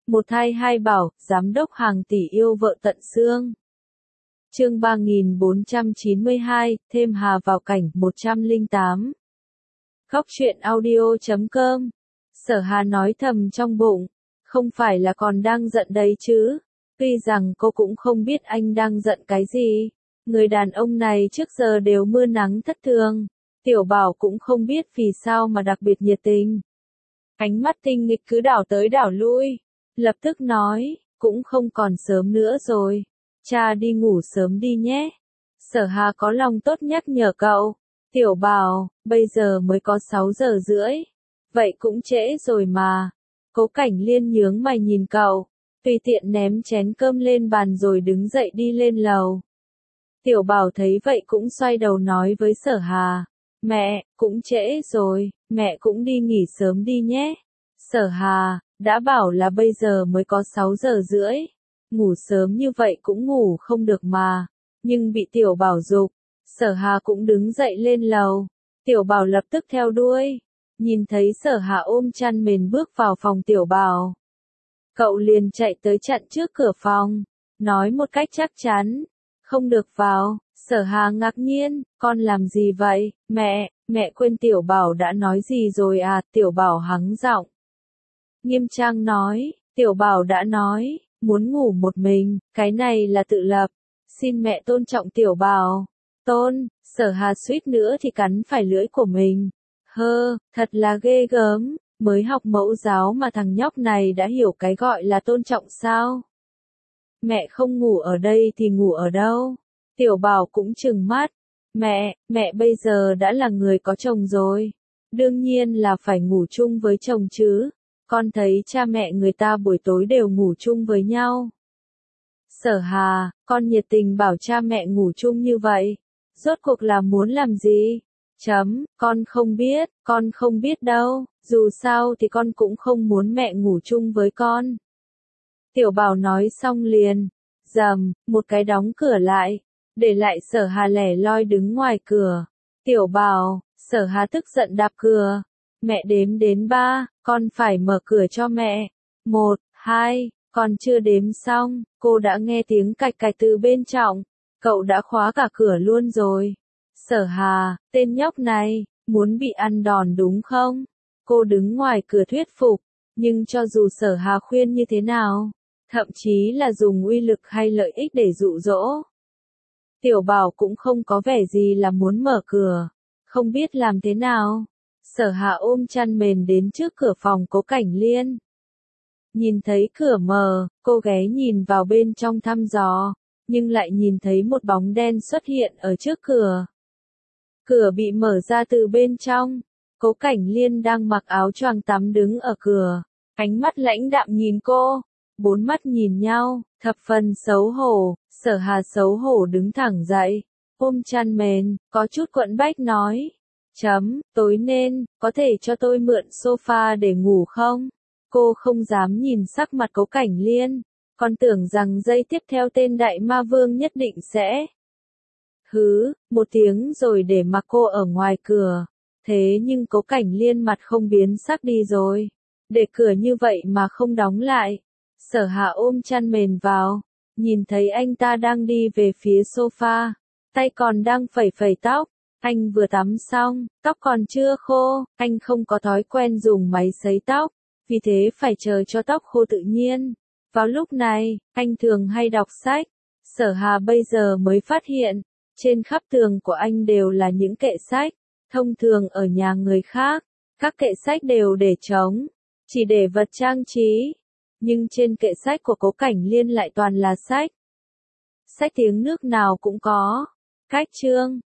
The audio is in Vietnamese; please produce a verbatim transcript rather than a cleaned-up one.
Một thai hai bảo, giám đốc hàng tỷ yêu vợ tận xương. Chương ba nghìn bốn trăm chín mươi hai, thêm Hà vào cảnh, một trăm lẻ tám. Góc truyện audio chấm com. Sở Hà nói thầm trong bụng, không phải là còn đang giận đấy chứ? Tuy rằng cô cũng không biết anh đang giận cái gì. Người đàn ông này trước giờ đều mưa nắng thất thường. Tiểu Bảo cũng không biết vì sao mà đặc biệt nhiệt tình. Ánh mắt tinh nghịch cứ đảo tới đảo lui. Lập tức nói, cũng không còn sớm nữa rồi. Cha đi ngủ sớm đi nhé. Sở Hà có lòng tốt nhắc nhở cậu. Tiểu Bảo, bây giờ mới có sáu giờ rưỡi. Vậy cũng trễ rồi mà. Cố Cảnh Liên nhướng mày nhìn cậu. Tùy tiện ném chén cơm lên bàn rồi đứng dậy đi lên lầu. Tiểu Bảo thấy vậy cũng xoay đầu nói với Sở Hà. Mẹ, cũng trễ rồi, mẹ cũng đi nghỉ sớm đi nhé. Sở Hà, đã bảo là bây giờ mới có sáu giờ rưỡi. Ngủ sớm như vậy cũng ngủ không được mà. Nhưng bị Tiểu Bảo giục. Sở Hà cũng đứng dậy lên lầu. Tiểu Bảo lập tức theo đuôi. Nhìn thấy Sở Hà ôm chăn mền bước vào phòng Tiểu Bảo. Cậu liền chạy tới chặn trước cửa phòng. Nói một cách chắc chắn. Không được vào. Sở Hà ngạc nhiên. Con làm gì vậy? Mẹ, mẹ quên Tiểu Bảo đã nói gì rồi à? Tiểu Bảo hắng giọng. Nghiêm trang nói. Tiểu Bảo đã nói. Muốn ngủ một mình. Cái này là tự lập. Xin mẹ tôn trọng Tiểu Bảo. Tôn. Sở Hà suýt nữa thì cắn phải lưỡi của mình. Hơ, thật là ghê gớm. Mới học mẫu giáo mà thằng nhóc này đã hiểu cái gọi là tôn trọng sao? Mẹ không ngủ ở đây thì ngủ ở đâu? Tiểu Bảo cũng trừng mắt. Mẹ, mẹ bây giờ đã là người có chồng rồi. Đương nhiên là phải ngủ chung với chồng chứ. Con thấy cha mẹ người ta buổi tối đều ngủ chung với nhau. Sở Hà, con nhiệt tình bảo cha mẹ ngủ chung như vậy. Rốt cuộc là muốn làm gì? Chấm, con không biết, con không biết đâu. Dù sao thì con cũng không muốn mẹ ngủ chung với con. Tiểu Bảo nói xong liền. Dầm, một cái đóng cửa lại. Để lại Sở Hà lẻ loi đứng ngoài cửa. Tiểu Bảo, Sở Hà tức giận đạp cửa. Mẹ đếm đến ba, con phải mở cửa cho mẹ. Một, hai, còn chưa đếm xong, cô đã nghe tiếng cạch cạch từ bên trong. Cậu đã khóa cả cửa luôn rồi. Sở Hà, tên nhóc này, muốn bị ăn đòn đúng không? Cô đứng ngoài cửa thuyết phục, nhưng cho dù Sở Hà khuyên như thế nào, thậm chí là dùng uy lực hay lợi ích để dụ dỗ. Tiểu Bảo cũng không có vẻ gì là muốn mở cửa, không biết làm thế nào. Sở Hà ôm chăn mền đến trước cửa phòng Cố Cảnh Liên. Nhìn thấy cửa mở, cô ghé nhìn vào bên trong thăm dò, nhưng lại nhìn thấy một bóng đen xuất hiện ở trước cửa. Cửa bị mở ra từ bên trong. Cố Cảnh Liên đang mặc áo choàng tắm đứng ở cửa, ánh mắt lãnh đạm nhìn cô, bốn mắt nhìn nhau, thập phần xấu hổ. Sở Hà xấu hổ đứng thẳng dậy, ôm chăn mền, có chút quẫn bách nói, chấm, tối nên, có thể cho tôi mượn sofa để ngủ không? Cô không dám nhìn sắc mặt Cố Cảnh Liên, còn tưởng rằng giây tiếp theo tên đại ma vương nhất định sẽ hứ, một tiếng rồi để mặc cô ở ngoài cửa. Thế nhưng Cố Cảnh Liên mặt không biến sắc đi rồi. Để cửa như vậy mà không đóng lại. Sở Hà ôm chăn mền vào. Nhìn thấy anh ta đang đi về phía sofa. Tay còn đang phẩy phẩy tóc. Anh vừa tắm xong, tóc còn chưa khô. Anh không có thói quen dùng máy sấy tóc. Vì thế phải chờ cho tóc khô tự nhiên. Vào lúc này, anh thường hay đọc sách. Sở Hà bây giờ mới phát hiện. Trên khắp tường của anh đều là những kệ sách. Thông thường ở nhà người khác, các kệ sách đều để trống, chỉ để vật trang trí. Nhưng trên kệ sách của Cố Cảnh Liên lại toàn là sách. Sách tiếng nước nào cũng có. Cách chương,